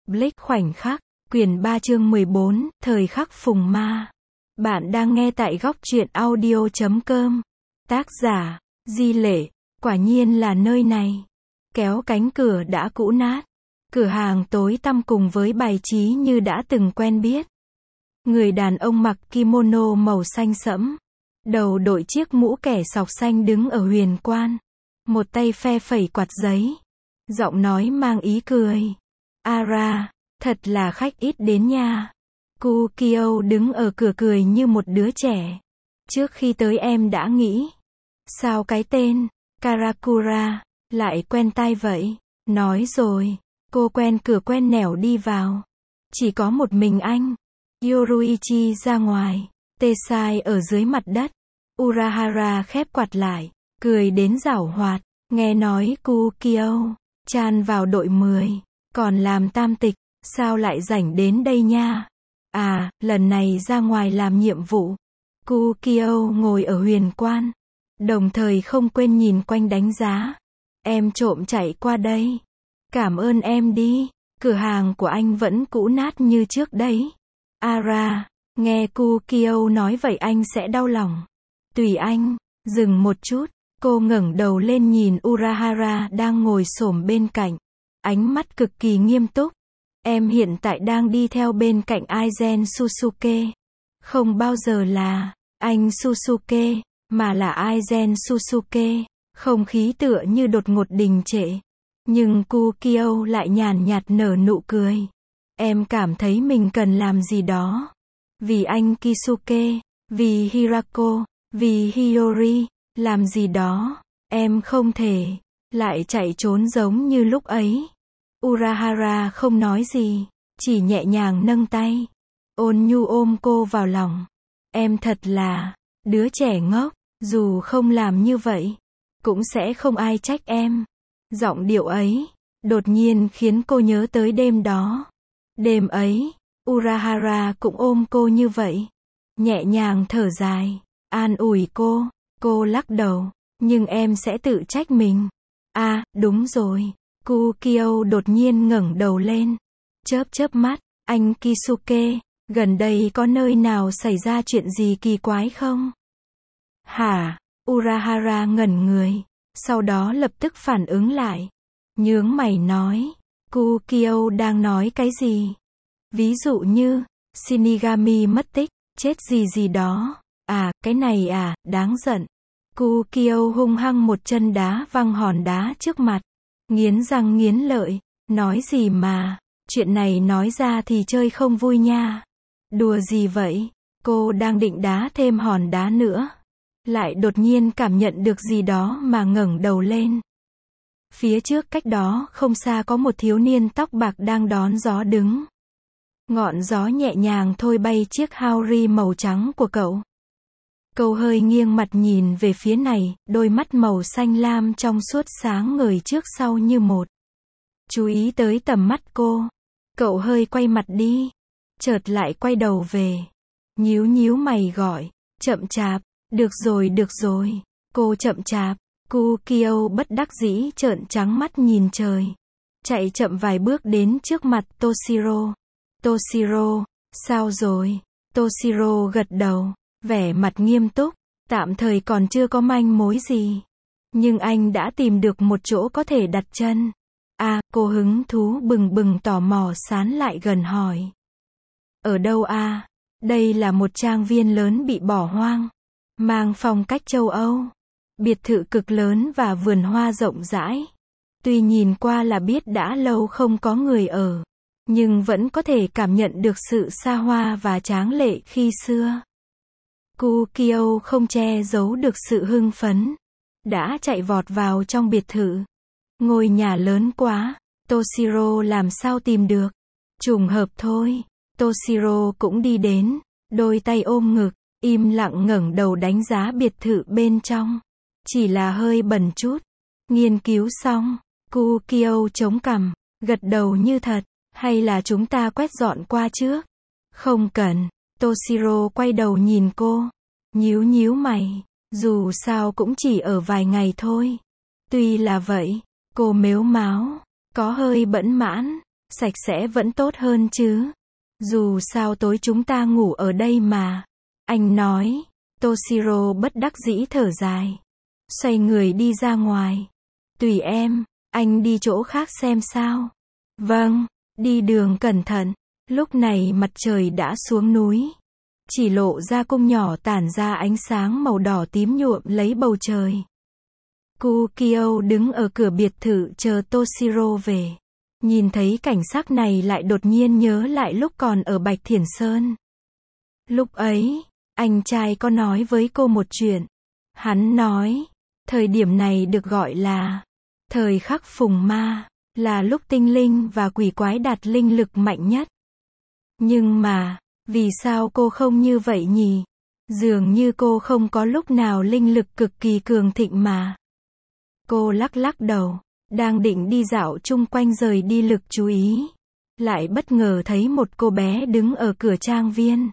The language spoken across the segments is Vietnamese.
Blake khoảnh khắc, quyển 3 chương 14, thời khắc phùng ma. Bạn đang nghe tại góc truyện audio.com. Tác giả, Di Lệ, quả nhiên là nơi này. Kéo cánh cửa đã cũ nát. Cửa hàng tối tăm cùng với bài trí như đã từng quen biết. Người đàn ông mặc kimono màu xanh sẫm. Đầu đội chiếc mũ kẻ sọc xanh đứng ở huyền quan. Một tay phe phẩy quạt giấy. Giọng nói mang ý cười. Ara, thật là khách ít đến nha. Kukio đứng ở cửa cười như một đứa trẻ. Trước khi tới em đã nghĩ. Sao cái tên, Karakura, lại quen tai vậy? Nói rồi, cô quen cửa quen nẻo đi vào. Chỉ có một mình anh. Yoruichi ra ngoài. Tesai ở dưới mặt đất. Urahara khép quạt lại. Cười đến giảo hoạt. Nghe nói Kukio chan vào đội 10. Còn làm tam tịch. Sao lại rảnh đến đây nha? À, lần này ra ngoài làm nhiệm vụ. Kukio ngồi ở huyền quan. Đồng thời không quên nhìn quanh đánh giá. Em trộm chạy qua đây. Cảm ơn em đi. Cửa hàng của anh vẫn cũ nát như trước đấy. Ara, nghe Kukio nói vậy anh sẽ đau lòng. Tùy anh. Dừng một chút. Cô ngẩng đầu lên nhìn Urahara đang ngồi xổm bên cạnh. Ánh mắt cực kỳ nghiêm túc. Em hiện tại đang đi theo bên cạnh Aizen Susuke. Không bao giờ là anh Susuke, mà là Aizen Susuke. Không khí tựa như đột ngột đình trệ. Nhưng Kukio lại nhàn nhạt nở nụ cười. Em cảm thấy mình cần làm gì đó. Vì anh Kisuke, vì Hirako, vì Hiyori, làm gì đó. Em không thể lại chạy trốn giống như lúc ấy. Urahara không nói gì, chỉ nhẹ nhàng nâng tay. Ôn nhu ôm cô vào lòng. Em thật là đứa trẻ ngốc, dù không làm như vậy, cũng sẽ không ai trách em. Giọng điệu ấy, đột nhiên khiến cô nhớ tới đêm đó. Đêm ấy, Urahara cũng ôm cô như vậy. Nhẹ nhàng thở dài, an ủi cô lắc đầu, nhưng em sẽ tự trách mình. À, đúng rồi. Kukio đột nhiên ngẩng đầu lên. Chớp mắt, anh Kisuke, gần đây có nơi nào xảy ra chuyện gì kỳ quái không? Hả? Urahara ngẩn người, sau đó lập tức phản ứng lại. Nhướng mày nói, Kukio đang nói cái gì? Ví dụ như, Shinigami mất tích, chết gì đó. À, cái này à, đáng giận. Kukio hung hăng một chân đá văng hòn đá trước mặt. Nghiến răng nghiến lợi, nói gì mà, chuyện này nói ra thì chơi không vui nha. Đùa gì vậy? Cô đang định đá thêm hòn đá nữa. Lại đột nhiên cảm nhận được gì đó mà ngẩng đầu lên. Phía trước cách đó không xa có một thiếu niên tóc bạc đang đón gió đứng. Ngọn gió nhẹ nhàng thôi bay chiếc haori màu trắng của cậu. Cậu hơi nghiêng mặt nhìn về phía này, đôi mắt màu xanh lam trong suốt sáng ngời trước sau như một. Chú ý tới tầm mắt cô. Cậu hơi quay mặt đi. Chợt lại quay đầu về. Nhíu mày gọi. Chậm chạp. Được rồi. Cô chậm chạp. Kukio bất đắc dĩ trợn trắng mắt nhìn trời. Chạy chậm vài bước đến trước mặt Toshiro. Toshiro, sao rồi? Toshiro gật đầu. Vẻ mặt nghiêm túc, tạm thời còn chưa có manh mối gì. Nhưng anh đã tìm được một chỗ có thể đặt chân. À, cô hứng thú bừng tò mò sán lại gần hỏi. Ở đâu à? Đây là một trang viên lớn bị bỏ hoang. Mang phong cách châu Âu. Biệt thự cực lớn và vườn hoa rộng rãi. Tuy nhìn qua là biết đã lâu không có người ở. Nhưng vẫn có thể cảm nhận được sự xa hoa và tráng lệ khi xưa. Kukio không che giấu được sự hưng phấn. Đã chạy vọt vào trong biệt thự. Ngôi nhà lớn quá. Toshiro làm sao tìm được. Trùng hợp thôi. Toshiro cũng đi đến. Đôi tay ôm ngực. Im lặng ngẩng đầu đánh giá biệt thự bên trong. Chỉ là hơi bẩn chút. Nghiên cứu xong. Kukio chống cằm. Gật đầu như thật. Hay là chúng ta quét dọn qua trước? Không cần. Toshiro quay đầu nhìn cô. Nhíu mày. Dù sao cũng chỉ ở vài ngày thôi. Tuy là vậy, cô mếu máo. Có hơi bẫn mãn. Sạch sẽ vẫn tốt hơn chứ. Dù sao tối chúng ta ngủ ở đây mà. Anh nói. Toshiro bất đắc dĩ thở dài. Xoay người đi ra ngoài. Tùy em, anh đi chỗ khác xem sao. Vâng, đi đường cẩn thận. Lúc này mặt trời đã xuống núi. Chỉ lộ ra cung nhỏ tản ra ánh sáng màu đỏ tím nhuộm lấy bầu trời. Kukio đứng ở cửa biệt thự chờ Toshiro về. Nhìn thấy cảnh sắc này lại đột nhiên nhớ lại lúc còn ở Bạch Thiển Sơn. Lúc ấy, anh trai có nói với cô một chuyện. Hắn nói, thời điểm này được gọi là thời khắc phùng ma, là lúc tinh linh và quỷ quái đạt linh lực mạnh nhất. Nhưng mà, vì sao cô không như vậy nhỉ? Dường như cô không có lúc nào linh lực cực kỳ cường thịnh mà. Cô lắc lắc đầu, đang định đi dạo chung quanh rời đi lực chú ý. Lại bất ngờ thấy một cô bé đứng ở cửa trang viên.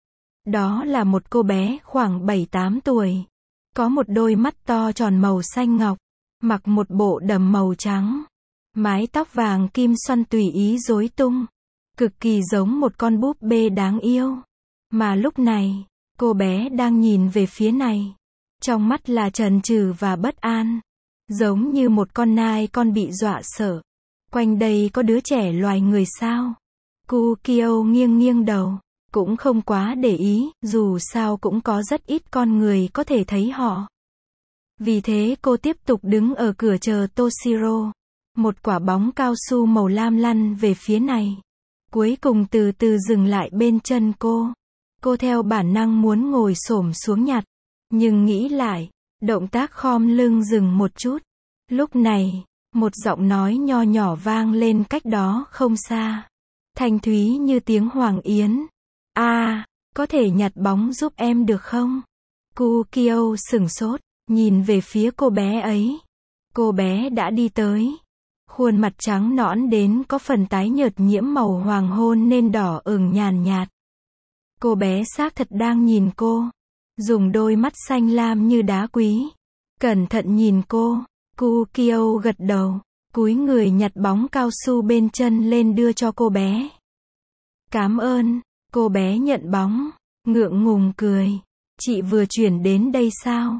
Đó là một cô bé khoảng 7-8 tuổi. Có một đôi mắt to tròn màu xanh ngọc. Mặc một bộ đầm màu trắng. Mái tóc vàng kim xoăn tùy ý rối tung. Cực kỳ giống một con búp bê đáng yêu. Mà lúc này, cô bé đang nhìn về phía này. Trong mắt là chần chừ và bất an. Giống như một con nai con bị dọa sợ. Quanh đây có đứa trẻ loài người sao? Kukio nghiêng nghiêng đầu. Cũng không quá để ý, dù sao cũng có rất ít con người có thể thấy họ. Vì thế cô tiếp tục đứng ở cửa chờ Toshiro. Một quả bóng cao su màu lam lăn về phía này. Cuối cùng từ từ dừng lại bên chân cô. Cô theo bản năng muốn ngồi xổm xuống nhặt. Nhưng nghĩ lại, động tác khom lưng dừng một chút. Lúc này, một giọng nói nho nhỏ vang lên cách đó không xa. Thanh thúy như tiếng Hoàng Yến. Có thể nhặt bóng giúp em được không? Kukio sửng sốt, nhìn về phía cô bé ấy. Cô bé đã đi tới. Khuôn mặt trắng nõn đến có phần tái nhợt nhiễm màu hoàng hôn nên đỏ ửng nhàn nhạt. Cô bé xác thật đang nhìn cô. Dùng đôi mắt xanh lam như đá quý. Cẩn thận nhìn cô. Kukio gật đầu. Cúi người nhặt bóng cao su bên chân lên đưa cho cô bé. Cảm ơn. Cô bé nhận bóng. Ngượng ngùng cười. Chị vừa chuyển đến đây sao?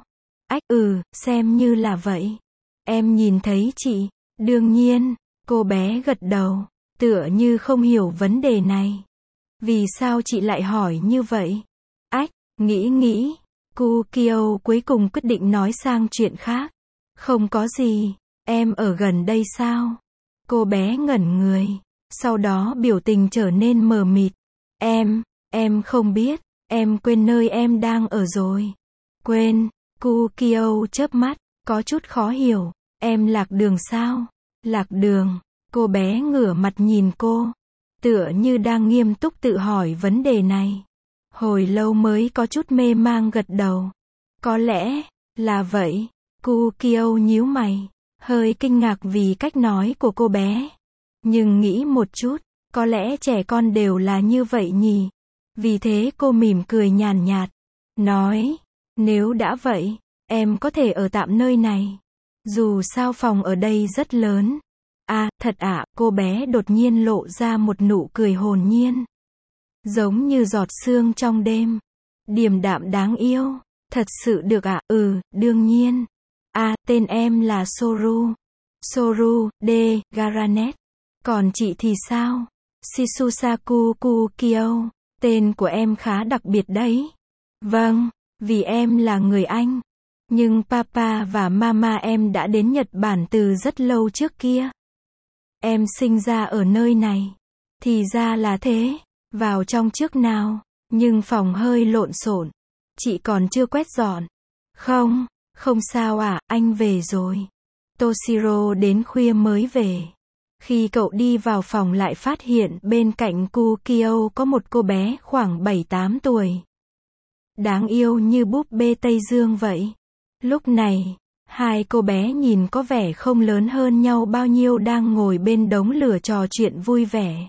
Xem như là vậy. Em nhìn thấy chị. Đương nhiên. Cô bé gật đầu. Tựa như không hiểu vấn đề này. Vì sao chị lại hỏi như vậy? Nghĩ. Kukio cuối cùng quyết định nói sang chuyện khác. Không có gì. Em ở gần đây sao? Cô bé ngẩn người. Sau đó biểu tình trở nên mờ mịt. Em không biết. Em quên nơi em đang ở rồi. Quên. Kukio chớp mắt. Có chút khó hiểu. Em lạc đường sao? Lạc đường. Cô bé ngửa mặt nhìn cô. Tựa như đang nghiêm túc tự hỏi vấn đề này. Hồi lâu mới có chút mê mang gật đầu. Có lẽ là vậy. Kukio nhíu mày. Hơi kinh ngạc vì cách nói của cô bé. Nhưng nghĩ một chút. Có lẽ trẻ con đều là như vậy nhỉ. Vì thế cô mỉm cười nhàn nhạt. Nói. Nếu đã vậy. Em có thể ở tạm nơi này. Dù sao phòng ở đây rất lớn. Thật ạ, cô bé đột nhiên lộ ra một nụ cười hồn nhiên. Giống như giọt sương trong đêm. Điềm đạm đáng yêu. Thật sự được ạ? Đương nhiên. Tên em là Soru. Soru, Garnet. Còn chị thì sao? Shisusaku Kukio. Tên của em khá đặc biệt đấy. Vâng, vì em là người Anh. Nhưng papa và mama em đã đến Nhật Bản từ rất lâu trước kia. Em sinh ra ở nơi này. Thì ra là thế. Vào trong trước nào. Nhưng phòng hơi lộn xộn. Chị còn chưa quét dọn. Không sao ạ, anh về rồi. Toshiro đến khuya mới về. Khi cậu đi vào phòng lại phát hiện bên cạnh Kukio có một cô bé khoảng 7-8 tuổi. Đáng yêu như búp bê Tây Dương vậy. Lúc này, hai cô bé nhìn có vẻ không lớn hơn nhau bao nhiêu đang ngồi bên đống lửa trò chuyện vui vẻ.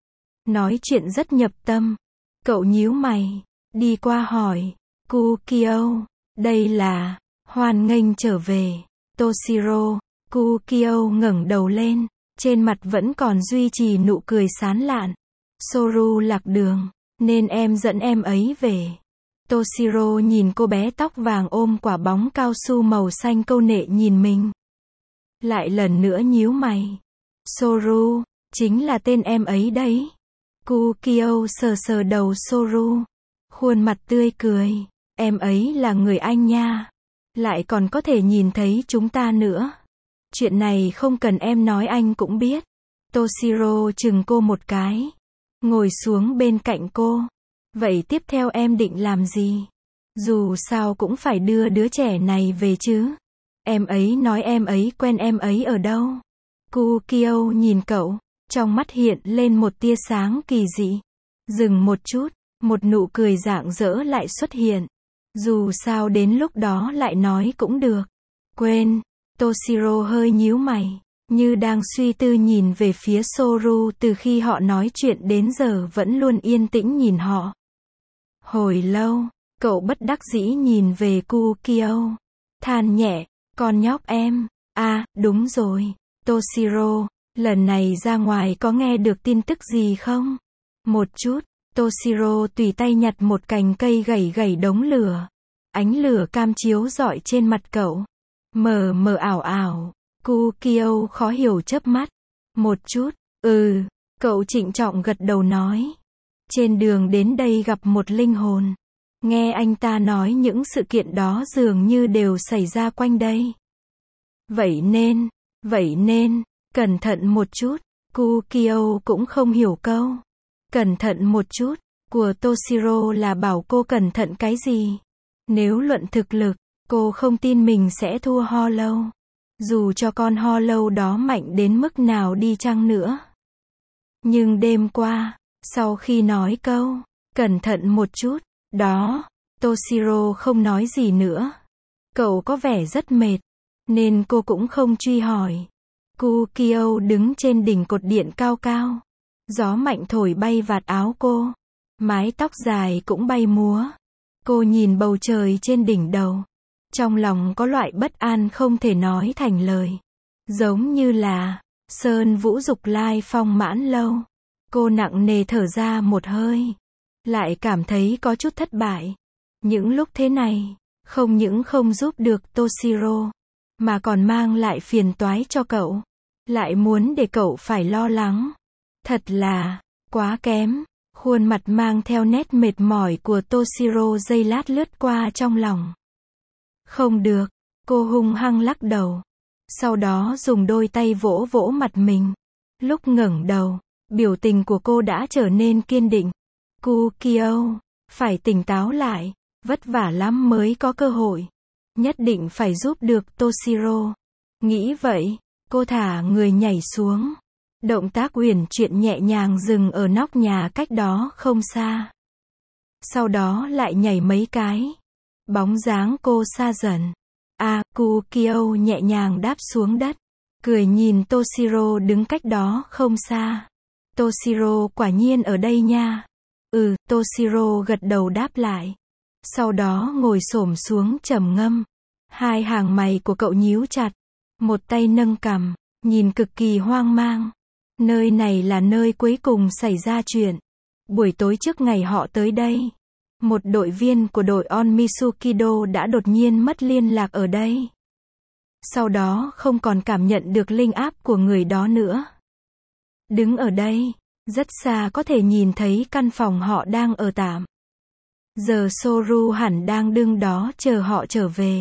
Nói chuyện rất nhập tâm. Cậu nhíu mày, đi qua hỏi. Kukio, đây là, hoan nghênh trở về. Toshiro. Kukio ngẩng đầu lên. trên mặt vẫn còn duy trì nụ cười sán lạn. Soru lạc đường, nên em dẫn em ấy về. Toshiro nhìn cô bé tóc vàng ôm quả bóng cao su màu xanh câu nệ nhìn mình. Lại lần nữa nhíu mày. Soru, chính là tên em ấy đấy. Kukio sờ sờ đầu Soru. Khuôn mặt tươi cười. Em ấy là người Anh nha. Lại còn có thể nhìn thấy chúng ta nữa. Chuyện này không cần em nói anh cũng biết. Toshiro chừng cô một cái. Ngồi xuống bên cạnh cô. Vậy tiếp theo em định làm gì? Dù sao cũng phải đưa đứa trẻ này về chứ. Em ấy nói em ấy quen em ấy ở đâu? Kukio nhìn cậu. Trong mắt hiện lên một tia sáng kỳ dị. Dừng một chút. Một nụ cười rạng rỡ lại xuất hiện. Dù sao đến lúc đó lại nói cũng được. Quên. Toshiro hơi nhíu mày. Như đang suy tư nhìn về phía Soru từ khi họ nói chuyện đến giờ vẫn luôn yên tĩnh nhìn họ. Hồi lâu, cậu bất đắc dĩ nhìn về Kukio. Than nhẹ, con nhóc em. À, đúng rồi. Toshiro, lần này ra ngoài có nghe được tin tức gì không? Một chút. Toshiro tùy tay nhặt một cành cây gẩy gẩy đống lửa. Ánh lửa cam chiếu rọi trên mặt cậu. Mờ mờ ảo ảo. Kukio khó hiểu chớp mắt. Một chút. Cậu trịnh trọng gật đầu nói. Trên đường đến đây gặp một linh hồn. Nghe anh ta nói những sự kiện đó dường như đều xảy ra quanh đây. Vậy nên, cẩn thận một chút. Kukio cũng không hiểu câu. Cẩn thận một chút, của Toshiro là bảo cô cẩn thận cái gì? Nếu luận thực lực, cô không tin mình sẽ thua Hollow. Dù cho con Hollow đó mạnh đến mức nào đi chăng nữa. Nhưng đêm qua, sau khi nói câu, cẩn thận một chút, đó, Toshiro không nói gì nữa. Cậu có vẻ rất mệt, nên cô cũng không truy hỏi. Kukio đứng trên đỉnh cột điện cao cao. Gió mạnh thổi bay vạt áo cô. Mái tóc dài cũng bay múa. Cô nhìn bầu trời trên đỉnh đầu. Trong lòng có loại bất an không thể nói thành lời. Giống như là sơn vũ dục lai phong mãn lâu. Cô nặng nề thở ra một hơi. Lại cảm thấy có chút thất bại. Những lúc thế này, không những không giúp được Toshiro, mà còn mang lại phiền toái cho cậu. Lại muốn để cậu phải lo lắng. Thật là quá kém. Khuôn mặt mang theo nét mệt mỏi của Toshiro giây lát lướt qua trong lòng. Không được, cô hung hăng lắc đầu. Sau đó dùng đôi tay vỗ vỗ mặt mình. Lúc ngẩng đầu, biểu tình của cô đã trở nên kiên định. Kukio, phải tỉnh táo lại, vất vả lắm mới có cơ hội. Nhất định phải giúp được Toshiro. Nghĩ vậy, cô thả người nhảy xuống. Động tác uyển chuyển nhẹ nhàng dừng ở nóc nhà cách đó không xa. Sau đó lại nhảy mấy cái. Bóng dáng cô xa dần. Kukio nhẹ nhàng đáp xuống đất. Cười nhìn Toshiro đứng cách đó không xa. Toshiro quả nhiên ở đây nha. Toshiro gật đầu đáp lại. Sau đó ngồi xổm xuống trầm ngâm. Hai hàng mày của cậu nhíu chặt. Một tay nâng cằm, nhìn cực kỳ hoang mang. Nơi này là nơi cuối cùng xảy ra chuyện. Buổi tối trước ngày họ tới đây, một đội viên của đội On Mitsukido đã đột nhiên mất liên lạc ở đây. Sau đó không còn cảm nhận được linh áp của người đó nữa. Đứng ở đây, rất xa có thể nhìn thấy căn phòng họ đang ở tạm. Giờ Soru hẳn đang đứng đó chờ họ trở về.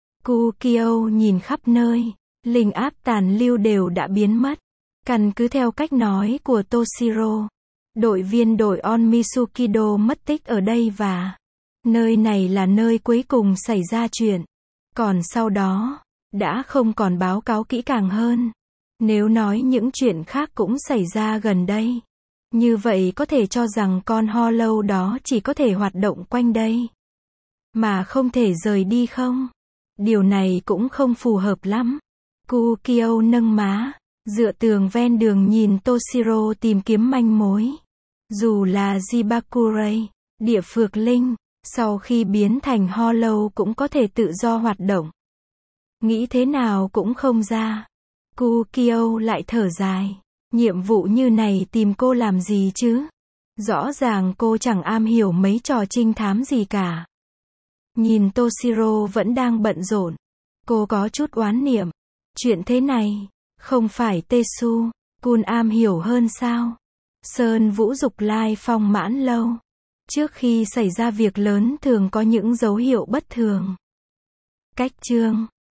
Kukio nhìn khắp nơi, linh áp tàn lưu đều đã biến mất. Căn cứ theo cách nói của Toshiro, đội viên đội On Mitsukido mất tích ở đây và nơi này là nơi cuối cùng xảy ra chuyện. Còn sau đó, đã không còn báo cáo kỹ càng hơn. Nếu nói những chuyện khác cũng xảy ra gần đây, như vậy có thể cho rằng con Hollow đó chỉ có thể hoạt động quanh đây, mà không thể rời đi không? Điều này cũng không phù hợp lắm. Kukio nâng má, dựa tường ven đường nhìn Toshiro tìm kiếm manh mối. Dù là Jibakurei, địa phược linh, sau khi biến thành Hollow cũng có thể tự do hoạt động. Nghĩ thế nào cũng không ra. Kukio lại thở dài. Nhiệm vụ như này tìm cô làm gì chứ? Rõ ràng cô chẳng am hiểu mấy trò trinh thám gì cả. Nhìn Toshiro vẫn đang bận rộn. Cô có chút oán niệm. Chuyện thế này, không phải Tetsu Kun am hiểu hơn sao? Sơn Vũ dục lai phong mãn lâu. Trước khi xảy ra việc lớn thường có những dấu hiệu bất thường. Cách chương